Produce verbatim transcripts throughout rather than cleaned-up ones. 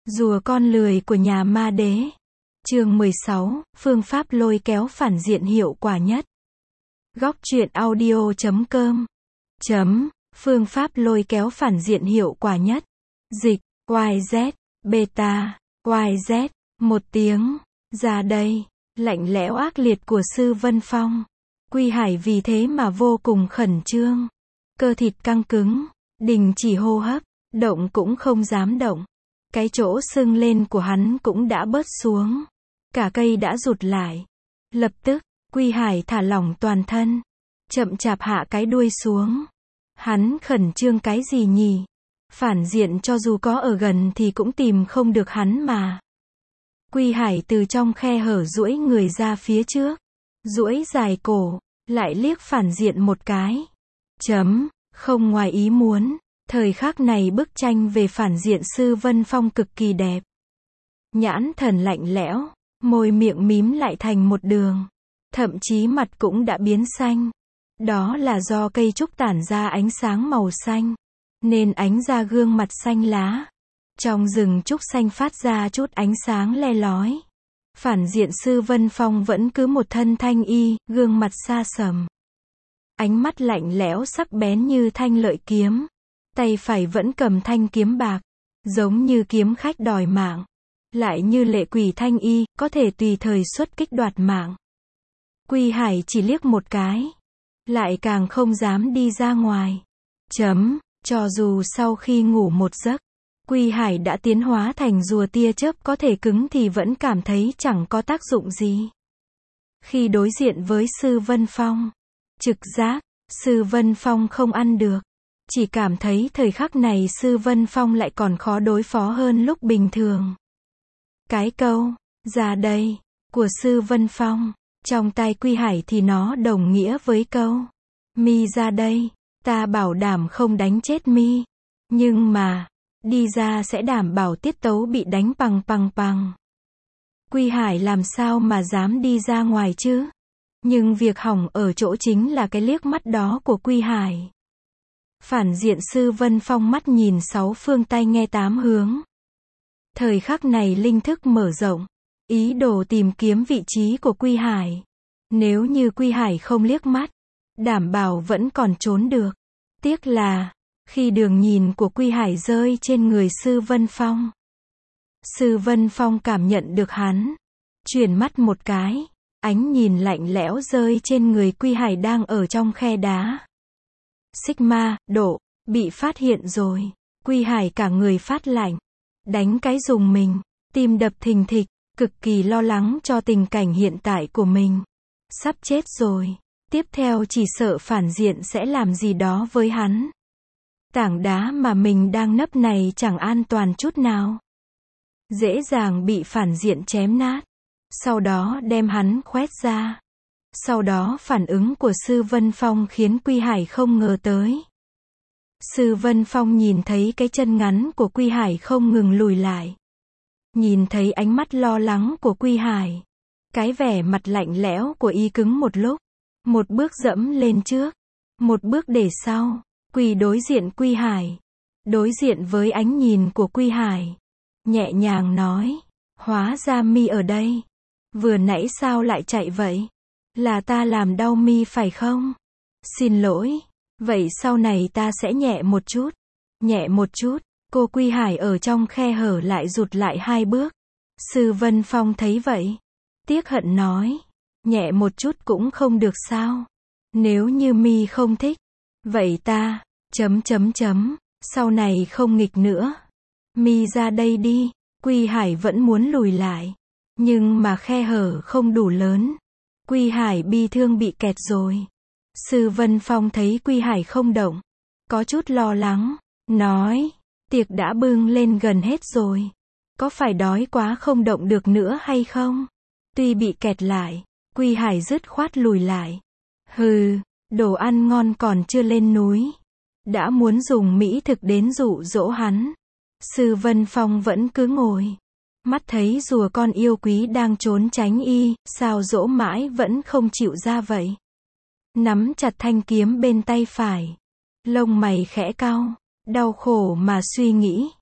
Rùa con lười của nhà ma đế. Chương mười sáu, phương pháp lôi kéo phản diện hiệu quả nhất. Góc truyện audio chấm com. Chấm, phương pháp lôi kéo phản diện hiệu quả nhất. Dịch, Y Z, beta, Y Z, một tiếng, ra đây, lạnh lẽo ác liệt của Sư Vân Phong. Quy Hải vì thế mà vô cùng khẩn trương. Cơ thịt căng cứng, đình chỉ hô hấp, động cũng không dám động. Cái chỗ sưng lên của hắn cũng đã bớt xuống. Cả cây đã rụt lại. Lập tức, Quy Hải thả lỏng toàn thân. Chậm chạp hạ cái đuôi xuống. Hắn khẩn trương cái gì nhỉ? Phản diện cho dù có ở gần thì cũng tìm không được hắn mà. Quy Hải từ trong khe hở duỗi người ra phía trước. Duỗi dài cổ, lại liếc phản diện một cái. Chấm, không ngoài ý muốn. Thời khắc này bức tranh về phản diện Sư Vân Phong cực kỳ đẹp. Nhãn thần lạnh lẽo, môi miệng mím lại thành một đường. Thậm chí mặt cũng đã biến xanh. Đó là do cây trúc tản ra ánh sáng màu xanh, nên ánh ra gương mặt xanh lá. Trong rừng trúc xanh phát ra chút ánh sáng le lói. Phản diện Sư Vân Phong vẫn cứ một thân thanh y, gương mặt xa sầm. Ánh mắt lạnh lẽo sắc bén như thanh lợi kiếm. Tay phải vẫn cầm thanh kiếm bạc, giống như kiếm khách đòi mạng. Lại như lệ quỷ thanh y, có thể tùy thời xuất kích đoạt mạng. Quy Hải chỉ liếc một cái, lại càng không dám đi ra ngoài. Chấm, cho dù sau khi ngủ một giấc, Quy Hải đã tiến hóa thành rùa tia chớp có thể cứng thì vẫn cảm thấy chẳng có tác dụng gì. Khi đối diện với Sư Vân Phong, trực giác, Sư Vân Phong không ăn được. Chỉ cảm thấy thời khắc này Sư Vân Phong lại còn khó đối phó hơn lúc bình thường. Cái câu, ra đây, của Sư Vân Phong, trong tai Quy Hải thì nó đồng nghĩa với câu, mi ra đây, ta bảo đảm không đánh chết mi. Nhưng mà, đi ra sẽ đảm bảo tiết tấu bị đánh pằng pằng pằng. Quy Hải làm sao mà dám đi ra ngoài chứ? Nhưng việc hỏng ở chỗ chính là cái liếc mắt đó của Quy Hải. Phản diện Sư Vân Phong mắt nhìn sáu phương tai nghe tám hướng. Thời khắc này linh thức mở rộng, ý đồ tìm kiếm vị trí của Quy Hải. Nếu như Quy Hải không liếc mắt, đảm bảo vẫn còn trốn được. Tiếc là, khi đường nhìn của Quy Hải rơi trên người Sư Vân Phong, Sư Vân Phong cảm nhận được hắn. Chuyển mắt một cái, ánh nhìn lạnh lẽo rơi trên người Quy Hải đang ở trong khe đá. Sigma, độ, bị phát hiện rồi. Quy Hải cả người phát lạnh. Đánh cái rùng mình, tim đập thình thịch, cực kỳ lo lắng cho tình cảnh hiện tại của mình. Sắp chết rồi. Tiếp theo chỉ sợ phản diện sẽ làm gì đó với hắn. Tảng đá mà mình đang nấp này chẳng an toàn chút nào. Dễ dàng bị phản diện chém nát. Sau đó đem hắn khoét ra. Sau đó phản ứng của Sư Vân Phong khiến Quy Hải không ngờ tới. Sư Vân Phong nhìn thấy cái chân ngắn của Quy Hải không ngừng lùi lại. Nhìn thấy ánh mắt lo lắng của Quy Hải. Cái vẻ mặt lạnh lẽo của y cứng một lúc. Một bước dẫm lên trước. Một bước để sau. Quỳ đối diện Quy Hải. Đối diện với ánh nhìn của Quy Hải. Nhẹ nhàng nói. Hóa ra mi ở đây. Vừa nãy sao lại chạy vậy? Là ta làm đau mi phải không? Xin lỗi. Vậy sau này ta sẽ nhẹ một chút. Nhẹ một chút. Cô Quy Hải ở trong khe hở lại rụt lại hai bước. Sư Vân Phong thấy vậy. Tiếc hận nói. Nhẹ một chút cũng không được sao? Nếu như mi không thích. Vậy ta, chấm chấm chấm, sau này không nghịch nữa. Mi ra đây đi. Quy Hải vẫn muốn lùi lại. Nhưng mà khe hở không đủ lớn. Quy Hải bi thương bị kẹt rồi. Sư Vân Phong thấy Quy Hải không động, có chút lo lắng, nói, tiệc đã bưng lên gần hết rồi. Có phải đói quá không động được nữa hay không? Tuy bị kẹt lại, Quy Hải dứt khoát lùi lại. Hừ, đồ ăn ngon còn chưa lên núi. Đã muốn dùng mỹ thực đến dụ dỗ hắn. Sư Vân Phong vẫn cứ ngồi. Mắt thấy rùa con yêu quý đang trốn tránh y, sao dỗ mãi vẫn không chịu ra vậy. Nắm chặt thanh kiếm bên tay phải. Lông mày khẽ cau, đau khổ mà suy nghĩ.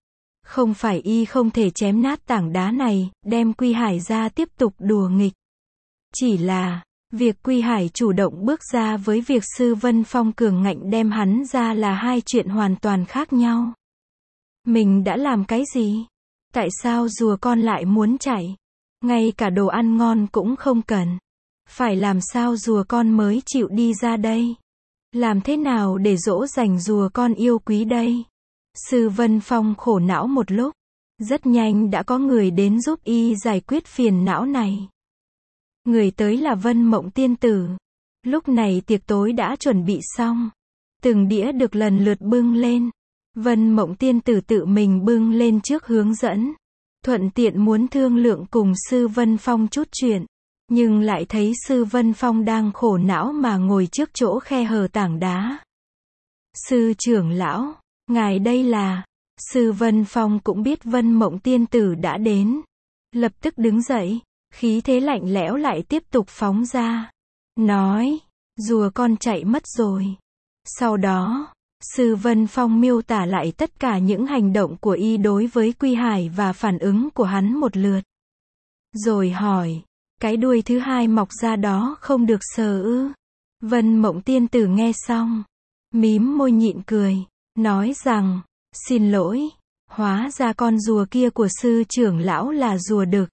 Không phải y không thể chém nát tảng đá này, đem Quy Hải ra tiếp tục đùa nghịch. Chỉ là, việc Quy Hải chủ động bước ra với việc Sư Vân Phong cường ngạnh đem hắn ra là hai chuyện hoàn toàn khác nhau. Mình đã làm cái gì? Tại sao rùa con lại muốn chạy? Ngay cả đồ ăn ngon cũng không cần. Phải làm sao rùa con mới chịu đi ra đây? Làm thế nào để dỗ dành rùa con yêu quý đây? Sư Vân Phong khổ não một lúc. Rất nhanh đã có người đến giúp y giải quyết phiền não này. Người tới là Vân Mộng Tiên Tử. Lúc này tiệc tối đã chuẩn bị xong. Từng đĩa được lần lượt bưng lên. Vân Mộng Tiên Tử tự mình bưng lên trước hướng dẫn. Thuận tiện muốn thương lượng cùng Sư Vân Phong chút chuyện. Nhưng lại thấy Sư Vân Phong đang khổ não mà ngồi trước chỗ khe hở tảng đá. Sư trưởng lão, ngài đây là... Sư Vân Phong cũng biết Vân Mộng Tiên Tử đã đến. Lập tức đứng dậy, khí thế lạnh lẽo lại tiếp tục phóng ra. Nói, rùa con chạy mất rồi. Sau đó, Sư Vân Phong miêu tả lại tất cả những hành động của y đối với Quy Hải và phản ứng của hắn một lượt. Rồi hỏi, cái đuôi thứ hai mọc ra đó không được sờ ư? Vân Mộng Tiên Tử nghe xong, mím môi nhịn cười, nói rằng, xin lỗi, hóa ra con rùa kia của sư trưởng lão là rùa đực.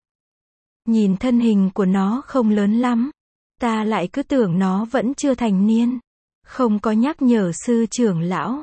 Nhìn thân hình của nó không lớn lắm, ta lại cứ tưởng nó vẫn chưa thành niên. Không có nhắc nhở sư trưởng lão.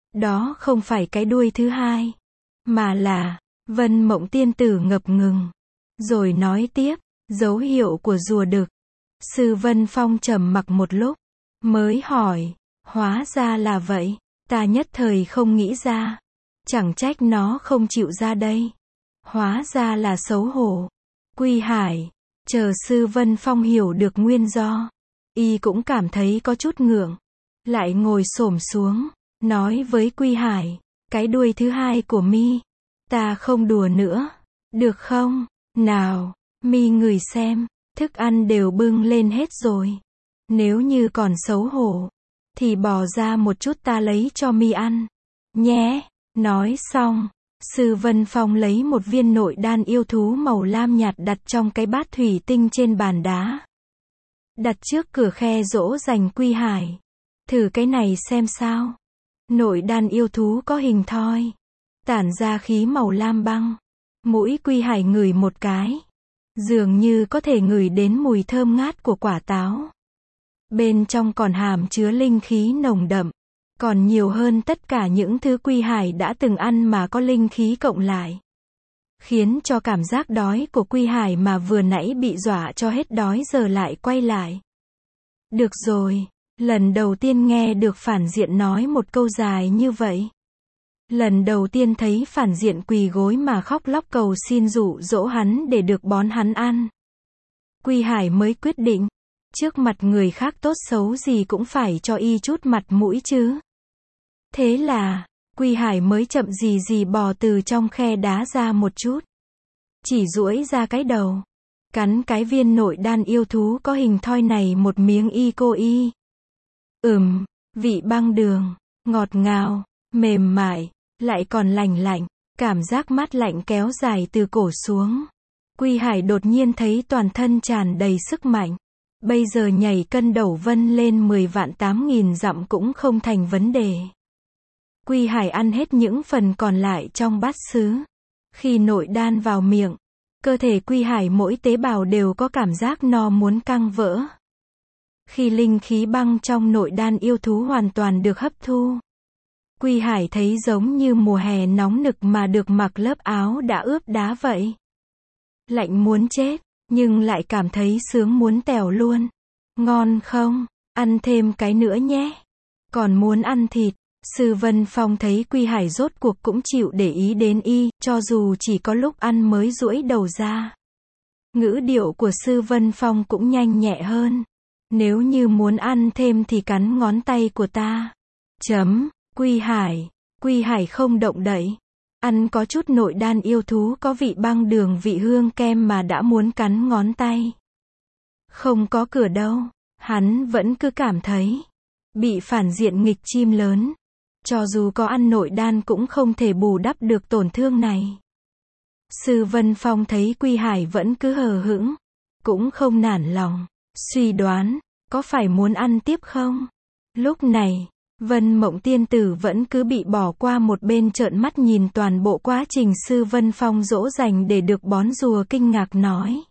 Đó không phải cái đuôi thứ hai, mà là... Vân Mộng Tiên Tử ngập ngừng. Rồi nói tiếp, dấu hiệu của rùa đực. Sư Vân Phong trầm mặc một lúc, mới hỏi, hóa ra là vậy, ta nhất thời không nghĩ ra. Chẳng trách nó không chịu ra đây. Hóa ra là xấu hổ. Quy Hải, chờ Sư Vân Phong hiểu được nguyên do, y cũng cảm thấy có chút ngượng. Lại ngồi xổm xuống, nói với Quy Hải, cái đuôi thứ hai của mi, ta không đùa nữa, được không? Nào, mi ngửi xem, thức ăn đều bưng lên hết rồi. Nếu như còn xấu hổ, thì bỏ ra một chút ta lấy cho mi ăn, nhé. Nói xong, Sư Vân Phong lấy một viên nội đan yêu thú màu lam nhạt đặt trong cái bát thủy tinh trên bàn đá. Đặt trước cửa khe dỗ dành Quy Hải. Thử cái này xem sao. Nội đan yêu thú có hình thoi, tản ra khí màu lam băng. Mũi Quy Hải ngửi một cái, dường như có thể ngửi đến mùi thơm ngát của quả táo. Bên trong còn hàm chứa linh khí nồng đậm, còn nhiều hơn tất cả những thứ Quy Hải đã từng ăn mà có linh khí cộng lại. Khiến cho cảm giác đói của Quy Hải mà vừa nãy bị dọa cho hết đói giờ lại quay lại. Được rồi. Lần đầu tiên nghe được phản diện nói một câu dài như vậy. Lần đầu tiên thấy phản diện quỳ gối mà khóc lóc cầu xin dụ dỗ hắn để được bón hắn ăn. Quy Hải mới quyết định, trước mặt người khác tốt xấu gì cũng phải cho y chút mặt mũi chứ. Thế là, Quy Hải mới chậm gì gì bò từ trong khe đá ra một chút. Chỉ duỗi ra cái đầu, cắn cái viên nội đan yêu thú có hình thoi này một miếng y cô y. Ừm, vị băng đường, ngọt ngào, mềm mại, lại còn lành lạnh, cảm giác mát lạnh kéo dài từ cổ xuống. Quy Hải đột nhiên thấy toàn thân tràn đầy sức mạnh. Bây giờ nhảy cân đầu vân lên mười vạn tám nghìn dặm cũng không thành vấn đề. Quy Hải ăn hết những phần còn lại trong bát sứ. Khi nội đan vào miệng, cơ thể Quy Hải mỗi tế bào đều có cảm giác no muốn căng vỡ. Khi linh khí băng trong nội đan yêu thú hoàn toàn được hấp thu, Quy Hải thấy giống như mùa hè nóng nực mà được mặc lớp áo đã ướp đá vậy. Lạnh muốn chết, nhưng lại cảm thấy sướng muốn tèo luôn. Ngon không? Ăn thêm cái nữa nhé. Còn muốn ăn thịt. Sư Vân Phong thấy Quy Hải rốt cuộc cũng chịu để ý đến y, cho dù chỉ có lúc ăn mới duỗi đầu ra. Ngữ điệu của Sư Vân Phong cũng nhanh nhẹ hơn. Nếu như muốn ăn thêm thì cắn ngón tay của ta. Chấm. Quy Hải. Quy Hải không động đậy. Ăn có chút nội đan yêu thú có vị băng đường vị hương kem mà đã muốn cắn ngón tay. Không có cửa đâu. Hắn vẫn cứ cảm thấy bị phản diện nghịch chim lớn. Cho dù có ăn nội đan cũng không thể bù đắp được tổn thương này. Sư Vân Phong thấy Quy Hải vẫn cứ hờ hững, cũng không nản lòng, suy đoán, có phải muốn ăn tiếp không? Lúc này, Vân Mộng tiên tử vẫn cứ bị bỏ qua một bên trợn mắt nhìn toàn bộ quá trình Sư Vân Phong dỗ dành để được bón rùa, kinh ngạc nói.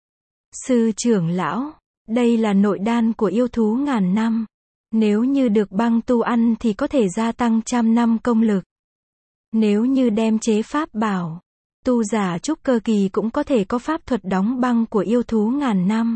Sư trưởng lão, đây là nội đan của yêu thú ngàn năm. Nếu như được băng tu ăn thì có thể gia tăng trăm năm công lực. Nếu như đem chế pháp bảo, tu giả trúc cơ kỳ cũng có thể có pháp thuật đóng băng của yêu thú ngàn năm.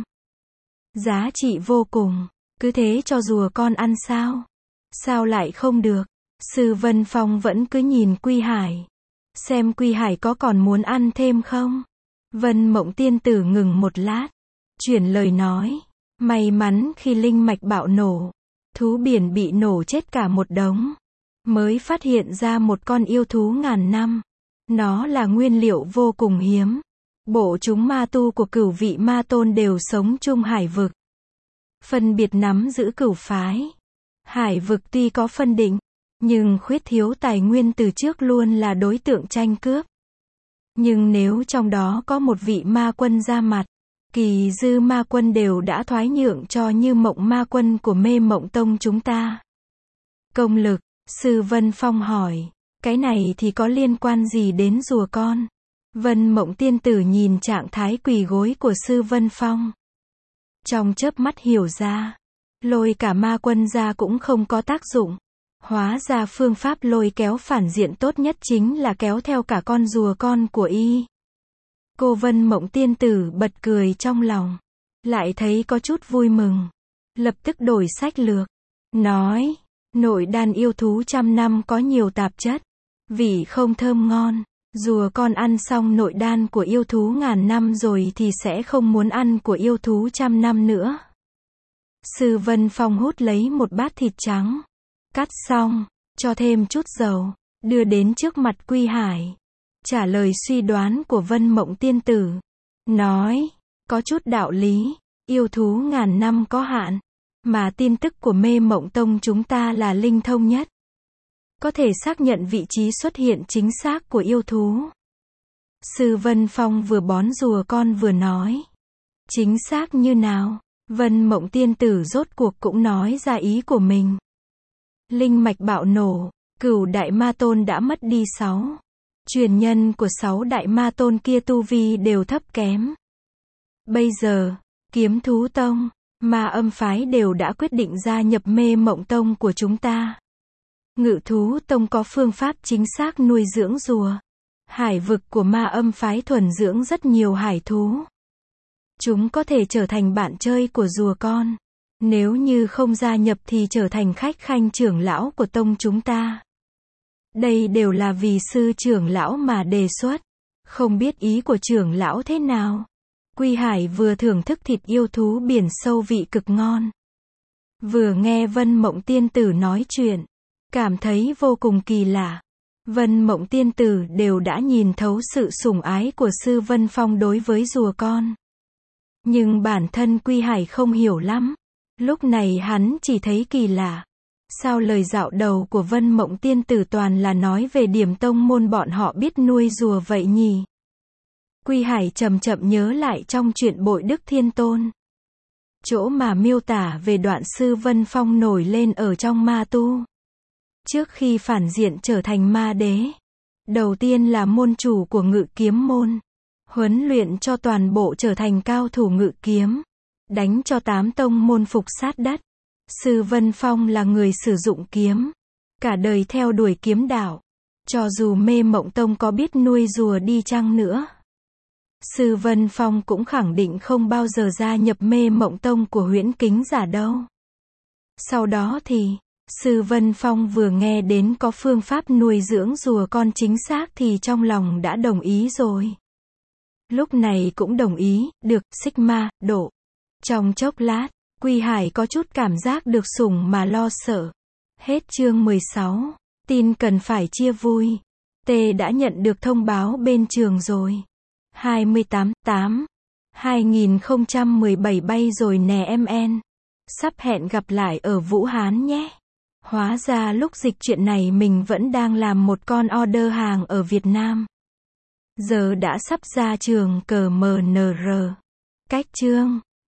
Giá trị vô cùng, cứ thế cho rùa con ăn sao? Sao lại không được? Sư Vân Phong vẫn cứ nhìn Quy Hải. Xem Quy Hải có còn muốn ăn thêm không? Vân Mộng tiên tử ngừng một lát, chuyển lời nói. May mắn khi linh mạch bạo nổ, thú biển bị nổ chết cả một đống, mới phát hiện ra một con yêu thú ngàn năm. Nó là nguyên liệu vô cùng hiếm. Bộ chúng ma tu của cửu vị ma tôn đều sống chung hải vực, phân biệt nắm giữ cửu phái. Hải vực tuy có phân định, nhưng khuyết thiếu tài nguyên từ trước luôn là đối tượng tranh cướp. Nhưng nếu trong đó có một vị ma quân ra mặt, kỳ dư ma quân đều đã thoái nhượng cho Như Mộng ma quân của Mê Mộng Tông chúng ta. Công lực, Sư Vân Phong hỏi, cái này thì có liên quan gì đến rùa con? Vân Mộng tiên tử nhìn trạng thái quỳ gối của Sư Vân Phong, trong chớp mắt hiểu ra, lôi cả ma quân ra cũng không có tác dụng. Hóa ra phương pháp lôi kéo phản diện tốt nhất chính là kéo theo cả con rùa con của y. Cô Vân Mộng tiên tử bật cười trong lòng, lại thấy có chút vui mừng, lập tức đổi sách lược, nói, nội đan yêu thú trăm năm có nhiều tạp chất, vị không thơm ngon, rùa con ăn xong nội đan của yêu thú ngàn năm rồi thì sẽ không muốn ăn của yêu thú trăm năm nữa. Sư Vân Phong hút lấy một bát thịt trắng, cắt xong, cho thêm chút dầu, đưa đến trước mặt Quy Hải, trả lời suy đoán của Vân Mộng tiên tử, nói, có chút đạo lý, yêu thú ngàn năm có hạn, mà tin tức của Mê Mộng Tông chúng ta là linh thông nhất, có thể xác nhận vị trí xuất hiện chính xác của yêu thú. Sư Vân Phong vừa bón rùa con vừa nói, chính xác như nào? Vân Mộng tiên tử rốt cuộc cũng nói ra ý của mình. Linh mạch bạo nổ, cửu đại ma tôn đã mất đi sáu. Truyền nhân của sáu đại ma tôn kia tu vi đều thấp kém. Bây giờ, Kiếm Thú Tông, Ma Âm phái đều đã quyết định gia nhập Mê Mộng Tông của chúng ta. Ngự Thú Tông có phương pháp chính xác nuôi dưỡng rùa. Hải vực của Ma Âm phái thuần dưỡng rất nhiều hải thú. Chúng có thể trở thành bạn chơi của rùa con. Nếu như không gia nhập thì trở thành khách khanh trưởng lão của tông chúng ta. Đây đều là vì sư trưởng lão mà đề xuất. Không biết ý của trưởng lão thế nào? Quy Hải vừa thưởng thức thịt yêu thú biển sâu vị cực ngon, vừa nghe Vân Mộng tiên tử nói chuyện, cảm thấy vô cùng kỳ lạ. Vân Mộng tiên tử đều đã nhìn thấu sự sủng ái của Sư Vân Phong đối với rùa con. Nhưng bản thân Quy Hải không hiểu lắm. Lúc này hắn chỉ thấy kỳ lạ. Sao lời dạo đầu của Vân Mộng tiên tử toàn là nói về điểm tông môn bọn họ biết nuôi rùa vậy nhỉ? Quy Hải chậm chậm nhớ lại trong chuyện Bội Đức Thiên Tôn. Chỗ mà miêu tả về đoạn Sư Vân Phong nổi lên ở trong ma tu. Trước khi phản diện trở thành ma đế. Đầu tiên là môn chủ của ngự kiếm môn. Huấn luyện cho toàn bộ trở thành cao thủ ngự kiếm. Đánh cho tám tông môn phục sát đất. Sư Vân Phong là người sử dụng kiếm. Cả đời theo đuổi kiếm đạo. Cho dù Mê Mộng Tông có biết nuôi rùa đi chăng nữa. Sư Vân Phong cũng khẳng định không bao giờ gia nhập Mê Mộng Tông của Huyễn Kính Giả đâu. Sau đó thì, Sư Vân Phong vừa nghe đến có phương pháp nuôi dưỡng rùa con chính xác thì trong lòng đã đồng ý rồi. Lúc này cũng đồng ý, được, Sigma, độ. Trong chốc lát, Quy Hải có chút cảm giác được sủng mà lo sợ. Hết chương mười sáu. Tin cần phải chia vui. T đã nhận được thông báo bên trường rồi. hai mươi tám, tám, hai nghìn không trăm mười bảy bay rồi nè em en. Sắp hẹn gặp lại ở Vũ Hán nhé. Hóa ra lúc dịch chuyện này mình vẫn đang làm một con order hàng ở Việt Nam. Giờ đã sắp ra trường cờ em en rờ. Cách chương